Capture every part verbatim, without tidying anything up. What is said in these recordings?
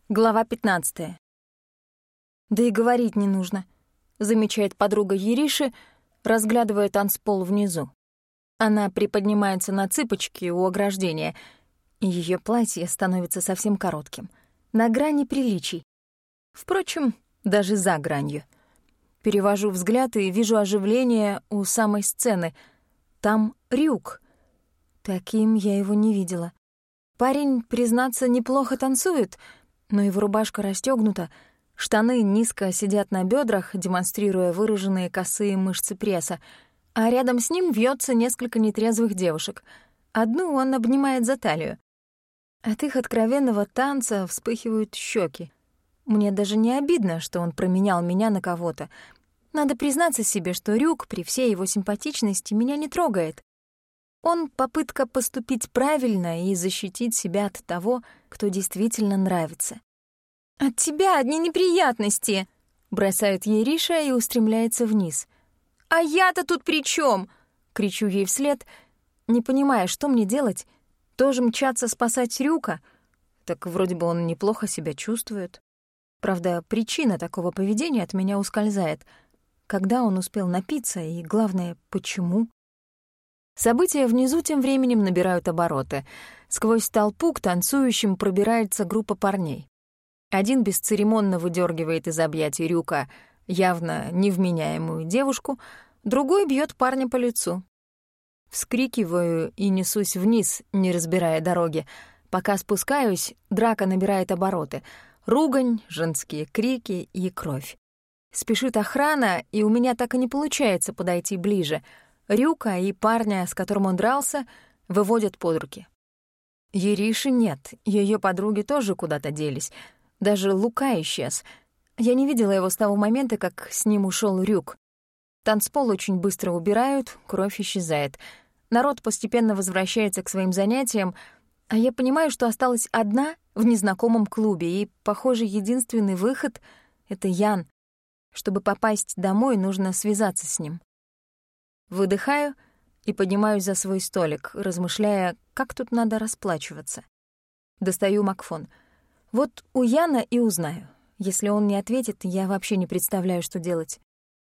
Глава пятнадцатая. «Да и говорить не нужно», — замечает подруга Ериши, разглядывая танцпол внизу. Она приподнимается на цыпочки у ограждения, и её платье становится совсем коротким, на грани приличий. Впрочем, даже за гранью. Перевожу взгляд и вижу оживление у самой сцены. Там Рюк. Таким я его не видела. Парень, признаться, неплохо танцует, но его рубашка расстёгнута, штаны низко сидят на бёдрах, демонстрируя выраженные косые мышцы пресса, а рядом с ним вьётся несколько нетрезвых девушек. Одну он обнимает за талию. От их откровенного танца вспыхивают щеки. Мне даже не обидно, что он променял меня на кого-то. Надо признаться себе, что Рюк, при всей его симпатичности, меня не трогает. Он — попытка поступить правильно и защитить себя от того, кто действительно нравится. «От тебя одни неприятности!» — бросает Ериша и устремляется вниз. «А я-то тут при чём?» — кричу ей вслед, не понимая, что мне делать. Тоже мчаться спасать Рюка? Так вроде бы он неплохо себя чувствует. Правда, причина такого поведения от меня ускользает. Когда он успел напиться и, главное, почему? События внизу тем временем набирают обороты. Сквозь толпу к танцующим пробирается группа парней. Один бесцеремонно выдергивает из объятий Рюка явно невменяемую девушку, другой бьет парня по лицу. Вскрикиваю и несусь вниз, не разбирая дороги. Пока спускаюсь, драка набирает обороты. Ругань, женские крики и кровь. Спешит охрана, и у меня так и не получается подойти ближе. Рюка и парня, с которым он дрался, выводят под руки. Ериши нет, её подруги тоже куда-то делись. Даже Лука исчез. Я не видела его с того момента, как с ним ушёл Рюк. Танцпол очень быстро убирают, кровь исчезает. Народ постепенно возвращается к своим занятиям, а я понимаю, что осталась одна в незнакомом клубе, и, похоже, единственный выход — это Ян. Чтобы попасть домой, нужно связаться с ним. Выдыхаю и поднимаюсь за свой столик, размышляя, как тут надо расплачиваться. Достаю Макфон. Вот у Яна и узнаю. Если он не ответит, я вообще не представляю, что делать.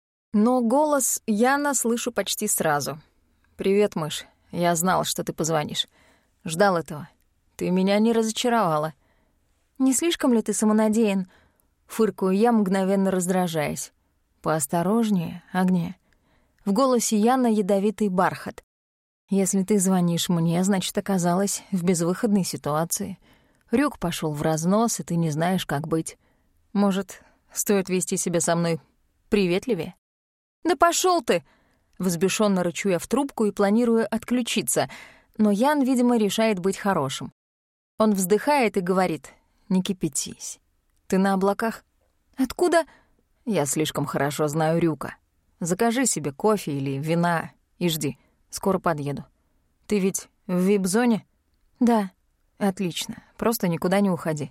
Но голос Яна слышу почти сразу. «Привет, мышь. Я знал, что ты позвонишь. Ждал этого. Ты меня не разочаровала». «Не слишком ли ты самонадеян?» Фыркаю я, мгновенно раздражаясь. «Поосторожнее, Агния». В голосе Яна ядовитый бархат. «Если ты звонишь мне, значит, оказалась в безвыходной ситуации. Рюк пошёл в разнос, и ты не знаешь, как быть. Может, стоит вести себя со мной приветливее?» «Да пошёл ты!» Взбешённо рычу я в трубку и планирую отключиться, но Ян, видимо, решает быть хорошим. Он вздыхает и говорит: «Не кипятись. Ты на облаках?» «Откуда?» «Я слишком хорошо знаю Рюка. Закажи себе кофе или вина и жди. Скоро подъеду. Ты ведь в вип-зоне?» «Да». «Отлично. Просто никуда не уходи».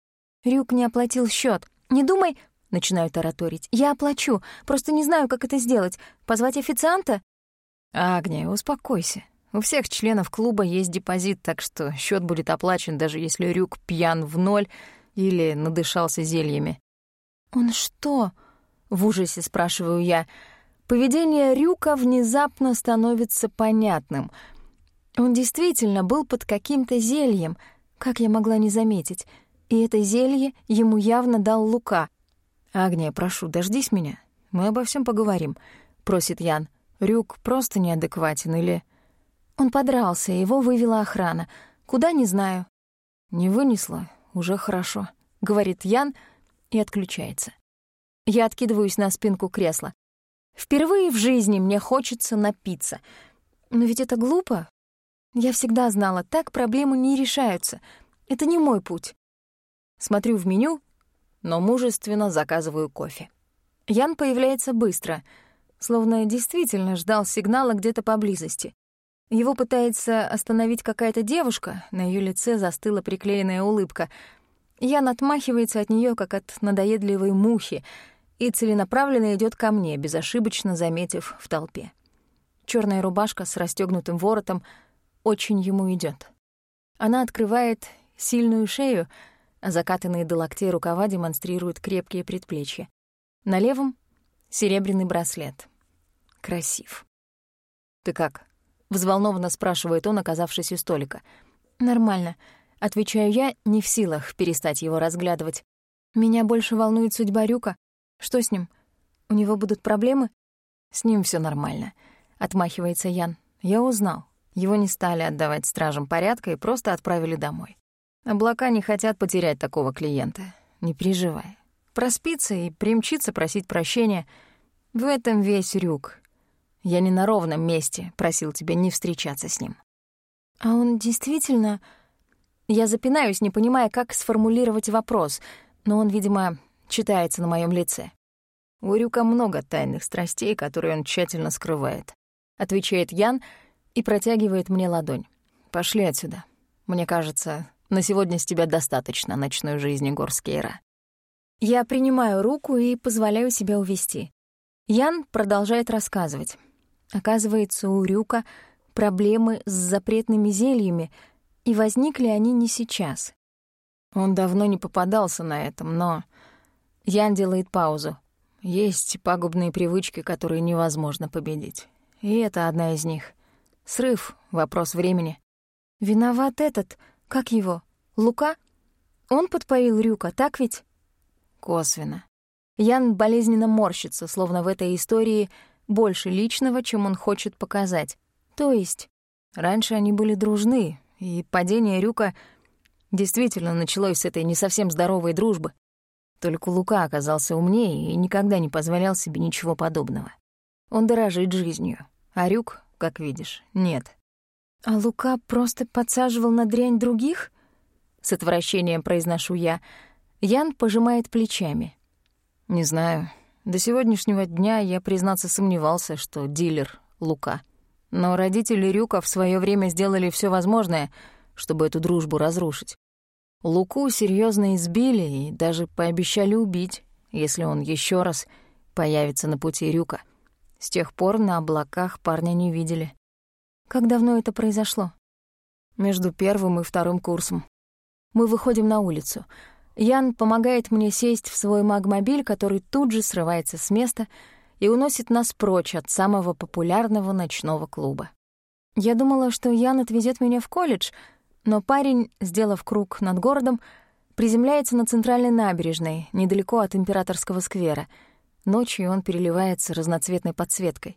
«Рюк не оплатил счёт. Не думай...» Начинаю тараторить. «Я оплачу. Просто не знаю, как это сделать. Позвать официанта?» «Агния, успокойся. У всех членов клуба есть депозит, так что счёт будет оплачен, даже если Рюк пьян в ноль или надышался зельями». «Он что?» — в ужасе спрашиваю я. Поведение Рюка внезапно становится понятным. Он действительно был под каким-то зельем, как я могла не заметить, и это зелье ему явно дал Лука. «Агния, прошу, дождись меня. Мы обо всем поговорим», — просит Ян. «Рюк просто неадекватен или...» Он подрался, его вывела охрана. Куда — не знаю. «Не вынесла? Уже хорошо», — говорит Ян и отключается. Я откидываюсь на спинку кресла. Впервые в жизни мне хочется напиться. Но ведь это глупо. Я всегда знала, так проблемы не решаются. Это не мой путь. Смотрю в меню, но мужественно заказываю кофе. Ян появляется быстро, словно действительно ждал сигнала где-то поблизости. Его пытается остановить какая-то девушка, на её лице застыла приклеенная улыбка. Ян отмахивается от неё, как от надоедливой мухи, и целенаправленно идёт ко мне, безошибочно заметив в толпе. Чёрная рубашка с расстёгнутым воротом очень ему идёт. Она открывает сильную шею, а закатанные до локтей рукава демонстрируют крепкие предплечья. На левом — серебряный браслет. Красив. «Ты как?» — взволнованно спрашивает он, оказавшись у столика. «Нормально», — отвечаю я, не в силах перестать его разглядывать. «Меня больше волнует судьба Рюка. Что с ним? У него будут проблемы?» «С ним все нормально», — отмахивается Ян. «Я узнал. Его не стали отдавать стражам порядка и просто отправили домой. Облака не хотят потерять такого клиента. Не переживай. Проспится и примчится просить прощения. В этом весь Рюк. Я не на ровном месте просил тебя не встречаться с ним». «А он действительно...» Я запинаюсь, не понимая, как сформулировать вопрос, но он, видимо, читается на моем лице. «У Рюка много тайных страстей, которые он тщательно скрывает», — отвечает Ян и протягивает мне ладонь. «Пошли отсюда. Мне кажется, на сегодня с тебя достаточно ночной жизни Горскейра». Я принимаю руку и позволяю себя увести. Ян продолжает рассказывать. Оказывается, у Рюка проблемы с запретными зельями, и возникли они не сейчас. Он давно не попадался на этом, но... Ян делает паузу. Есть пагубные привычки, которые невозможно победить. И это одна из них. Срыв — вопрос времени. Виноват этот, как его, Лука? Он подпоил Рюка, так ведь? Косвенно. Ян болезненно морщится, словно в этой истории больше личного, чем он хочет показать. То есть, раньше они были дружны, и падение Рюка действительно началось с этой не совсем здоровой дружбы. Только Лука оказался умнее и никогда не позволял себе ничего подобного. Он дорожит жизнью, а Рюк, как видишь, нет. «А Лука просто подсаживал на дрянь других?» С отвращением произношу я. Ян пожимает плечами. «Не знаю. До сегодняшнего дня я, признаться, сомневался, что дилер — Лука. Но родители Рюка в своё время сделали всё возможное, чтобы эту дружбу разрушить. Луку серьёзно избили и даже пообещали убить, если он ещё раз появится на пути Рюка. С тех пор на облаках парня не видели». «Как давно это произошло?» «Между первым и вторым курсом». Мы выходим на улицу. Ян помогает мне сесть в свой магмобиль, который тут же срывается с места и уносит нас прочь от самого популярного ночного клуба. Я думала, что Ян отвезет меня в колледж, но парень, сделав круг над городом, приземляется на центральной набережной, недалеко от Императорского сквера. Ночью он переливается разноцветной подсветкой.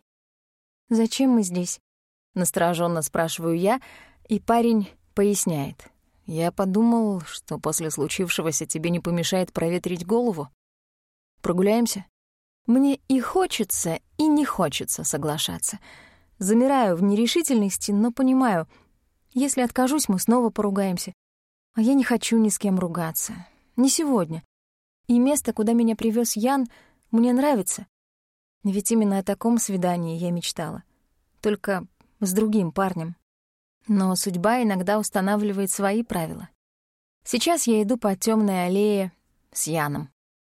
«Зачем мы здесь?» — настороженно спрашиваю я, и парень поясняет. «Я подумал, что после случившегося тебе не помешает проветрить голову. Прогуляемся?» Мне и хочется, и не хочется соглашаться. Замираю в нерешительности, но понимаю, если откажусь, мы снова поругаемся. А я не хочу ни с кем ругаться. Не сегодня. И место, куда меня привез Ян, мне нравится. Ведь именно о таком свидании я мечтала. Только с другим парнем. Но судьба иногда устанавливает свои правила. Сейчас я иду по темной аллее с Яном.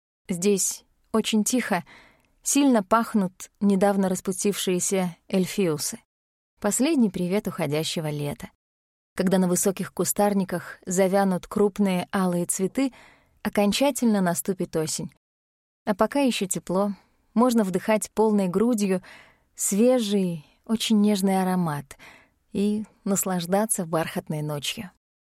Здесь очень тихо, сильно пахнут недавно распустившиеся эльфиусы. Последний привет уходящего лета. Когда на высоких кустарниках завянут крупные алые цветы, окончательно наступит осень. А пока еще тепло, можно вдыхать полной грудью свежий, очень нежный аромат и наслаждаться бархатной ночью.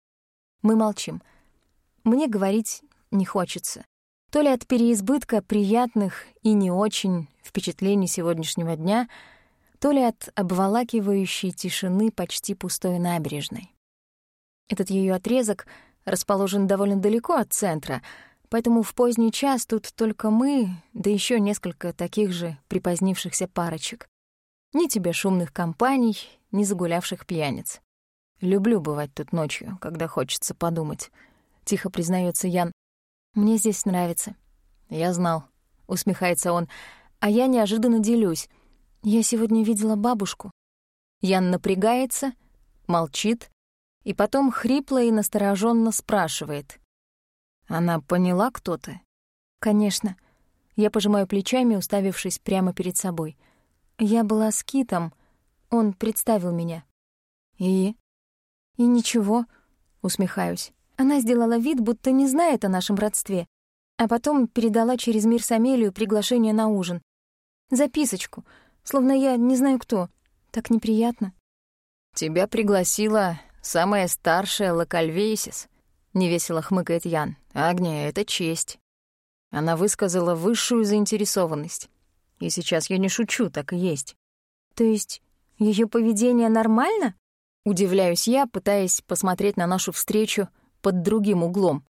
Мы молчим. Мне говорить не хочется. То ли от переизбытка приятных и не очень впечатлений сегодняшнего дня, то ли от обволакивающей тишины почти пустой набережной. Этот ее отрезок расположен довольно далеко от центра, поэтому в поздний час тут только мы, да еще несколько таких же припозднившихся парочек. Ни тебе шумных компаний, ни загулявших пьяниц. Люблю бывать тут ночью, когда хочется подумать. Тихо признается Ян. Мне здесь нравится. Я знал, усмехается он, а я неожиданно делюсь. Я сегодня видела бабушку. Ян напрягается, молчит, и потом хрипло и настороженно спрашивает. Она поняла, кто ты? Конечно. Я пожимаю плечами, уставившись прямо перед собой. Я была с Китом, он представил меня. И? И ничего, усмехаюсь. Она сделала вид, будто не знает о нашем родстве, а потом передала через Мирс Амелию приглашение на ужин. Записочку, словно я не знаю кто. Так неприятно. «Тебя пригласила самая старшая Локальвейсис», — невесело хмыкает Ян. «Агния, это честь». Она высказала высшую заинтересованность. И сейчас я не шучу, так и есть. То есть её поведение нормально? Удивляюсь я, пытаясь посмотреть на нашу встречу под другим углом.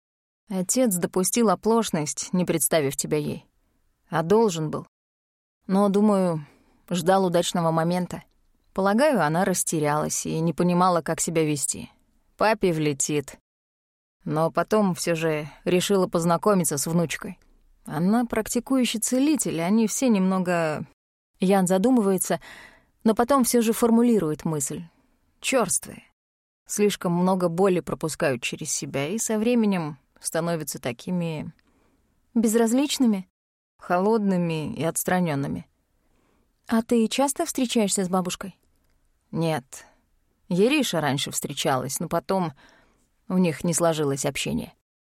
Отец допустил оплошность, не представив тебя ей. А должен был. Но, думаю, ждал удачного момента. Полагаю, она растерялась и не понимала, как себя вести. Папе влетит. Но потом все же решила познакомиться с внучкой. Она практикующий целитель, они все немного... Ян задумывается, но потом все же формулирует мысль. Чёрствые. Слишком много боли пропускают через себя и со временем становятся такими... Безразличными? Холодными и отстраненными. А ты часто встречаешься с бабушкой? Нет. Ериша раньше встречалась, но потом у них не сложилось общение.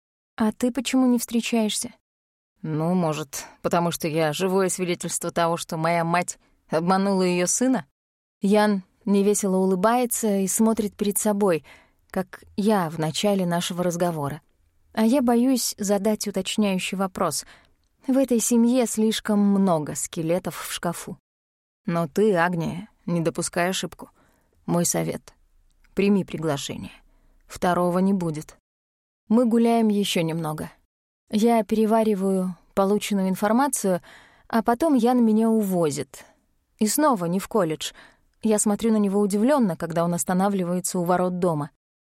А ты почему не встречаешься? Ну, может, потому что я живое свидетельство того, что моя мать обманула её сына? Ян невесело улыбается и смотрит перед собой, как я в начале нашего разговора. А я боюсь задать уточняющий вопрос. В этой семье слишком много скелетов в шкафу. Но ты, Агния, не допускай ошибку. Мой совет — прими приглашение. Второго не будет. Мы гуляем ещё немного. Я перевариваю полученную информацию, а потом Ян меня увозит. И снова не в колледж. Я смотрю на него удивлённо, когда он останавливается у ворот дома.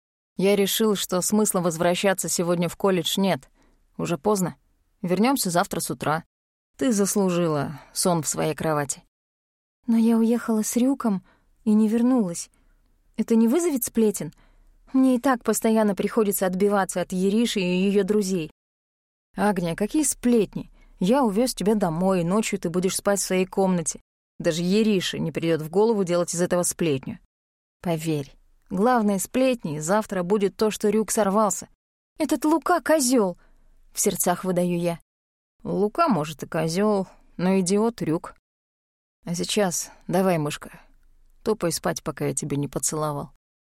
Я решил, что смысла возвращаться сегодня в колледж нет. Уже поздно. Вернёмся завтра с утра. Ты заслужила сон в своей кровати. Но я уехала с Рюком и не вернулась. Это не вызовет сплетен? Мне и так постоянно приходится отбиваться от Ериши и её друзей. Агния, какие сплетни? Я увёз тебя домой, и ночью ты будешь спать в своей комнате. Даже Ерише не придёт в голову делать из этого сплетню. Поверь, главной сплетней завтра будет то, что Рюк сорвался. Этот Лука — козёл, в сердцах выдаю я. Лука, может, и козёл, но идиот Рюк. А сейчас давай, мышка, топай спать, пока я тебя не поцеловал.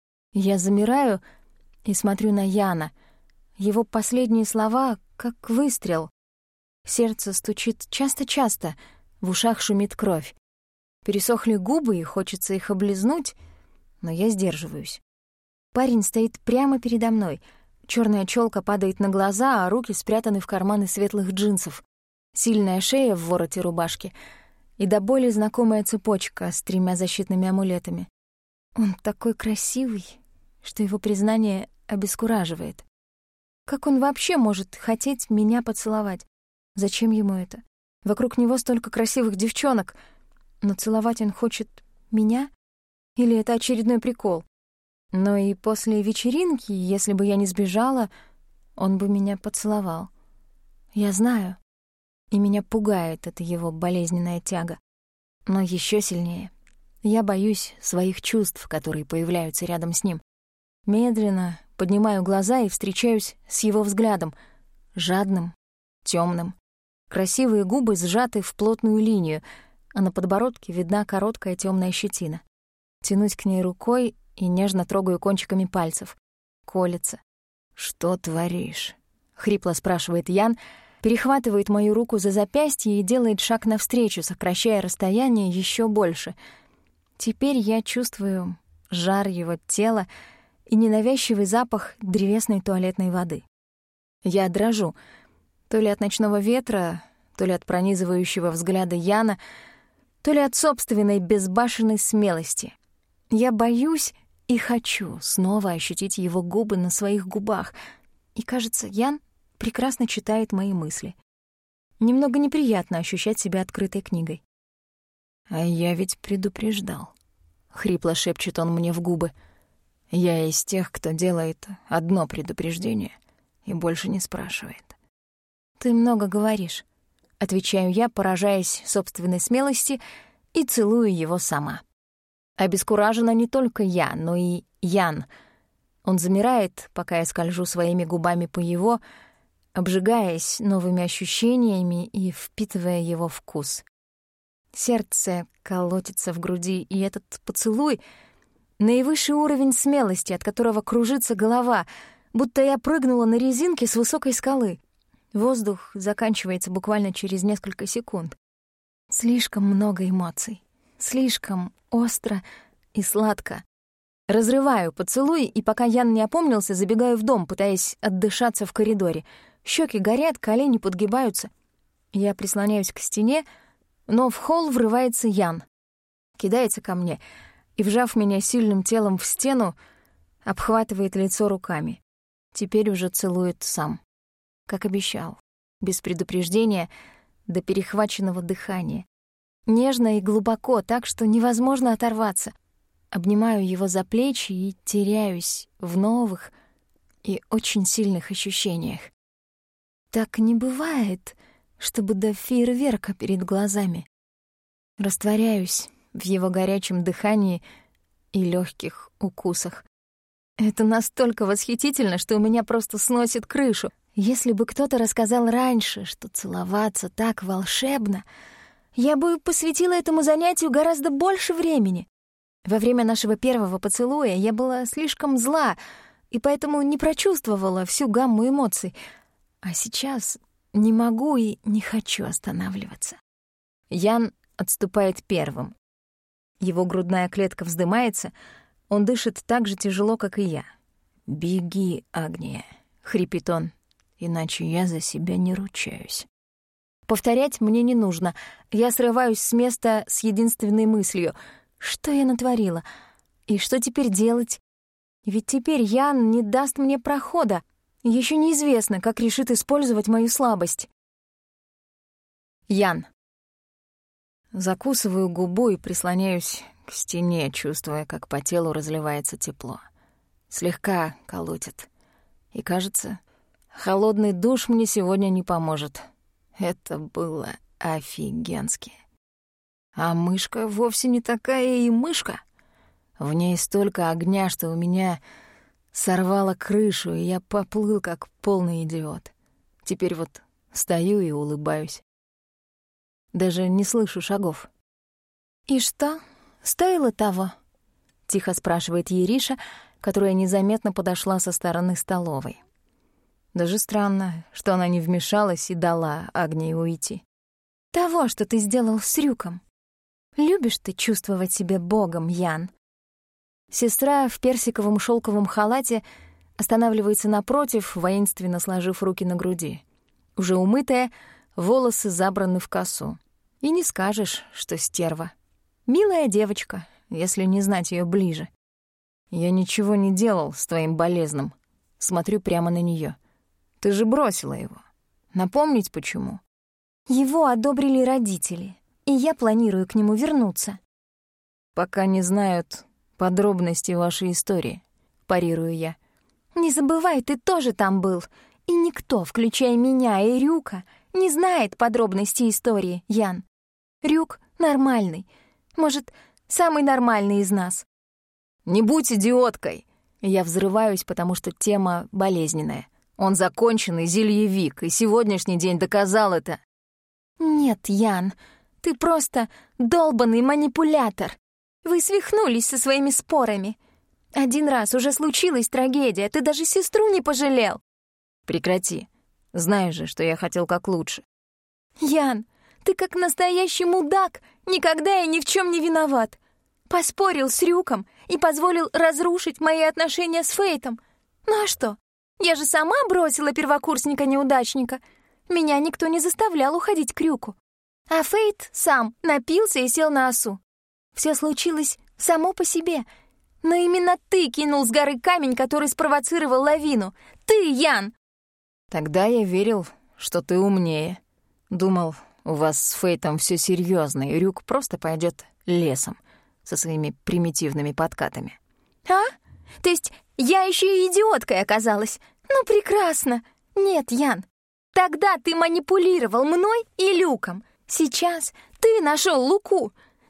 Я замираю и смотрю на Яна. Его последние слова — как выстрел. Сердце стучит часто-часто, в ушах шумит кровь. Пересохли губы, и хочется их облизнуть, но я сдерживаюсь. Парень стоит прямо передо мной. Чёрная чёлка падает на глаза, а руки спрятаны в карманы светлых джинсов. Сильная шея в вороте рубашки и до боли знакомая цепочка с тремя защитными амулетами. Он такой красивый, что его признание обескураживает. Как он вообще может хотеть меня поцеловать? Зачем ему это? Вокруг него столько красивых девчонок, но целовать он хочет меня? Или это очередной прикол? Но и после вечеринки, если бы я не сбежала, он бы меня поцеловал. Я знаю. И меня пугает эта его болезненная тяга. Но ещё сильнее я боюсь своих чувств, которые появляются рядом с ним. Медленно поднимаю глаза и встречаюсь с его взглядом. Жадным, тёмным. Красивые губы сжаты в плотную линию, а на подбородке видна короткая тёмная щетина. Тянусь к ней рукой и нежно трогаю кончиками пальцев. Колется. «Что творишь?» — хрипло спрашивает Ян, перехватывает мою руку за запястье и делает шаг навстречу, сокращая расстояние ещё больше. Теперь я чувствую жар его тела и ненавязчивый запах древесной туалетной воды. Я дрожу, то ли от ночного ветра, то ли от пронизывающего взгляда Яна, то ли от собственной безбашенной смелости. Я боюсь и хочу снова ощутить его губы на своих губах. И, кажется, Ян прекрасно читает мои мысли. Немного неприятно ощущать себя открытой книгой. «А я ведь предупреждал», — хрипло шепчет он мне в губы. «Я из тех, кто делает одно предупреждение и больше не спрашивает». «Ты много говоришь», — отвечаю я, поражаясь собственной смелости, и целую его сама. Обескуражена не только я, но и Ян. Он замирает, пока я скольжу своими губами по его, обжигаясь новыми ощущениями и впитывая его вкус. Сердце колотится в груди, и этот поцелуй — наивысший уровень смелости, от которого кружится голова, будто я прыгнула на резинке с высокой скалы. Воздух заканчивается буквально через несколько секунд. Слишком много эмоций, слишком остро и сладко. Разрываю поцелуй, и пока Ян не опомнился, забегаю в дом, пытаясь отдышаться в коридоре. Щеки горят, колени подгибаются. Я прислоняюсь к стене, но в холл врывается Ян. Кидается ко мне и, вжав меня сильным телом в стену, обхватывает лицо руками. Теперь уже целует сам. Как обещал. Без предупреждения, до перехваченного дыхания. Нежно и глубоко, так что невозможно оторваться. Обнимаю его за плечи и теряюсь в новых и очень сильных ощущениях. Так не бывает, чтобы до фейерверка перед глазами. Растворяюсь в его горячем дыхании и легких укусах. Это настолько восхитительно, что у меня просто сносит крышу. Если бы кто-то рассказал раньше, что целоваться так волшебно, я бы посвятила этому занятию гораздо больше времени. Во время нашего первого поцелуя я была слишком зла и поэтому не прочувствовала всю гамму эмоций. А сейчас не могу и не хочу останавливаться. Ян отступает первым. Его грудная клетка вздымается, он дышит так же тяжело, как и я. «Беги, Агния», — хрипит он, — «иначе я за себя не ручаюсь». Повторять мне не нужно. Я срываюсь с места с единственной мыслью: что я натворила? И что теперь делать? Ведь теперь Ян не даст мне прохода. Еще неизвестно, как решит использовать мою слабость. Ян. Закусываю губу и прислоняюсь к стене, чувствуя, как по телу разливается тепло. Слегка колотит. И, кажется, холодный душ мне сегодня не поможет. Это было офигенски. А мышка вовсе не такая и мышка. В ней столько огня, что у меня сорвало крышу, и я поплыл, как полный идиот. Теперь вот стою и улыбаюсь. Даже не слышу шагов. «И что, стоило того?» — тихо спрашивает Ериша, которая незаметно подошла со стороны столовой. Даже странно, что она не вмешалась и дала Агнии уйти. «Того, что ты сделал с Рюком. Любишь ты чувствовать себя богом, Ян?» Сестра в персиковом шелковом халате останавливается напротив, воинственно сложив руки на груди. Уже умытая, волосы забраны в косу. И не скажешь, что стерва. Милая девочка, если не знать ее ближе. Я ничего не делал с твоим болезным. Смотрю прямо на нее. Ты же бросила его. Напомнить почему? Его одобрили родители, и я планирую к нему вернуться. Пока не знают подробности вашей истории, парирую я. Не забывай, ты тоже там был. И никто, включая меня и Рюка, не знает подробностей истории, Ян. Рюк нормальный. Может, самый нормальный из нас. Не будь идиоткой. Я взрываюсь, потому что тема болезненная. Он законченный зельевик, и сегодняшний день доказал это. Нет, Ян, ты просто долбанный манипулятор. Вы свихнулись со своими спорами. Один раз уже случилась трагедия, ты даже сестру не пожалел. Прекрати. Знаешь же, что я хотел как лучше. Ян, ты как настоящий мудак, никогда и ни в чем не виноват. Поспорил с Рюком и позволил разрушить мои отношения с Фейтом. Ну а что? Я же сама бросила первокурсника-неудачника. Меня никто не заставлял уходить к Рюку. А Фейт сам напился и сел на осу. Все случилось само по себе. Но именно ты кинул с горы камень, который спровоцировал лавину. Ты, Ян! Тогда я верил, что ты умнее. Думал, у вас с Фейтом все серьезно, и Рюк просто пойдет лесом со своими примитивными подкатами. А? То есть я еще и идиоткой оказалась? Ну, прекрасно. Нет, Ян, тогда ты манипулировал мной и Люком. Сейчас ты нашел Луку.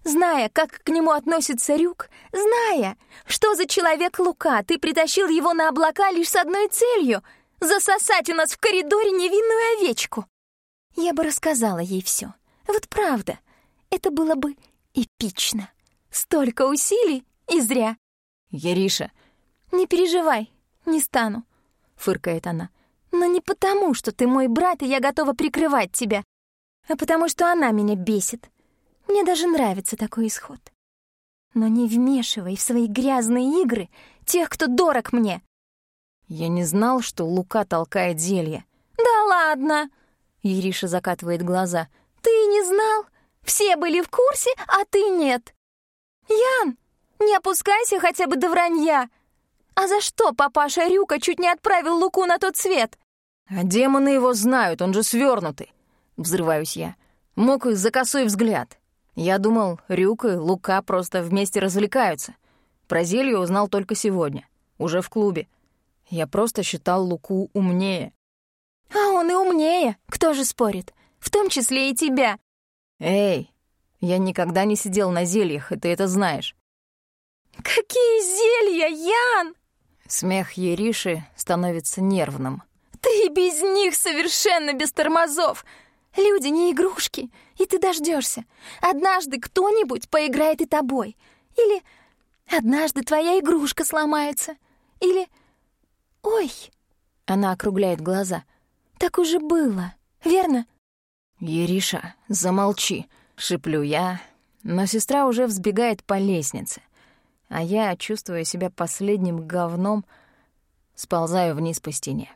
Зная, как к нему относится Рюк, зная, что за человек Лука, ты притащил его на облака лишь с одной целью — засосать у нас в коридоре невинную овечку. Я бы рассказала ей все. Вот правда, это было бы эпично. Столько усилий и зря. Яриша. Не переживай, не стану, фыркает она. Но не потому, что ты мой брат, и я готова прикрывать тебя, а потому что она меня бесит. Мне даже нравится такой исход. Но не вмешивай в свои грязные игры тех, кто дорог мне. Я не знал, что Лука толкает зелье. Да ладно, Яриша закатывает глаза. Ты не знал? Все были в курсе, а ты нет. Ян, не опускайся хотя бы до вранья. А за что папаша Рюка чуть не отправил Луку на тот свет? А демоны его знают, он же свёрнутый. Взрываюсь я. Мог и за косой взгляд. Я думал, Рюк и Лука просто вместе развлекаются. Про зелье узнал только сегодня, уже в клубе. Я просто считал Луку умнее. А он и умнее, кто же спорит? В том числе и тебя. Эй, я никогда не сидел на зельях, и ты это знаешь. Какие зелья, Ян? Смех Яриши становится нервным. Ты без них совершенно без тормозов. Люди не игрушки, и ты дождешься. Однажды кто-нибудь поиграет и тобой. Или однажды твоя игрушка сломается. Или... Ой, она округляет глаза. Так уже было, верно? Яриша, замолчи, шиплю я, но сестра уже взбегает по лестнице, а я, чувствуя себя последним говном, сползаю вниз по стене.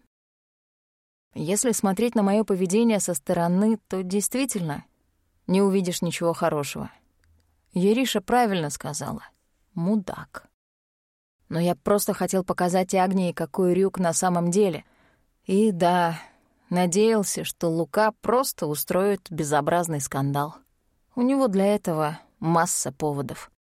Если смотреть на моё поведение со стороны, то действительно не увидишь ничего хорошего. Яриша правильно сказала. Мудак. Но я просто хотел показать Агнии, какой Рюк на самом деле. И да, надеялся, что Лука просто устроит безобразный скандал. У него для этого масса поводов.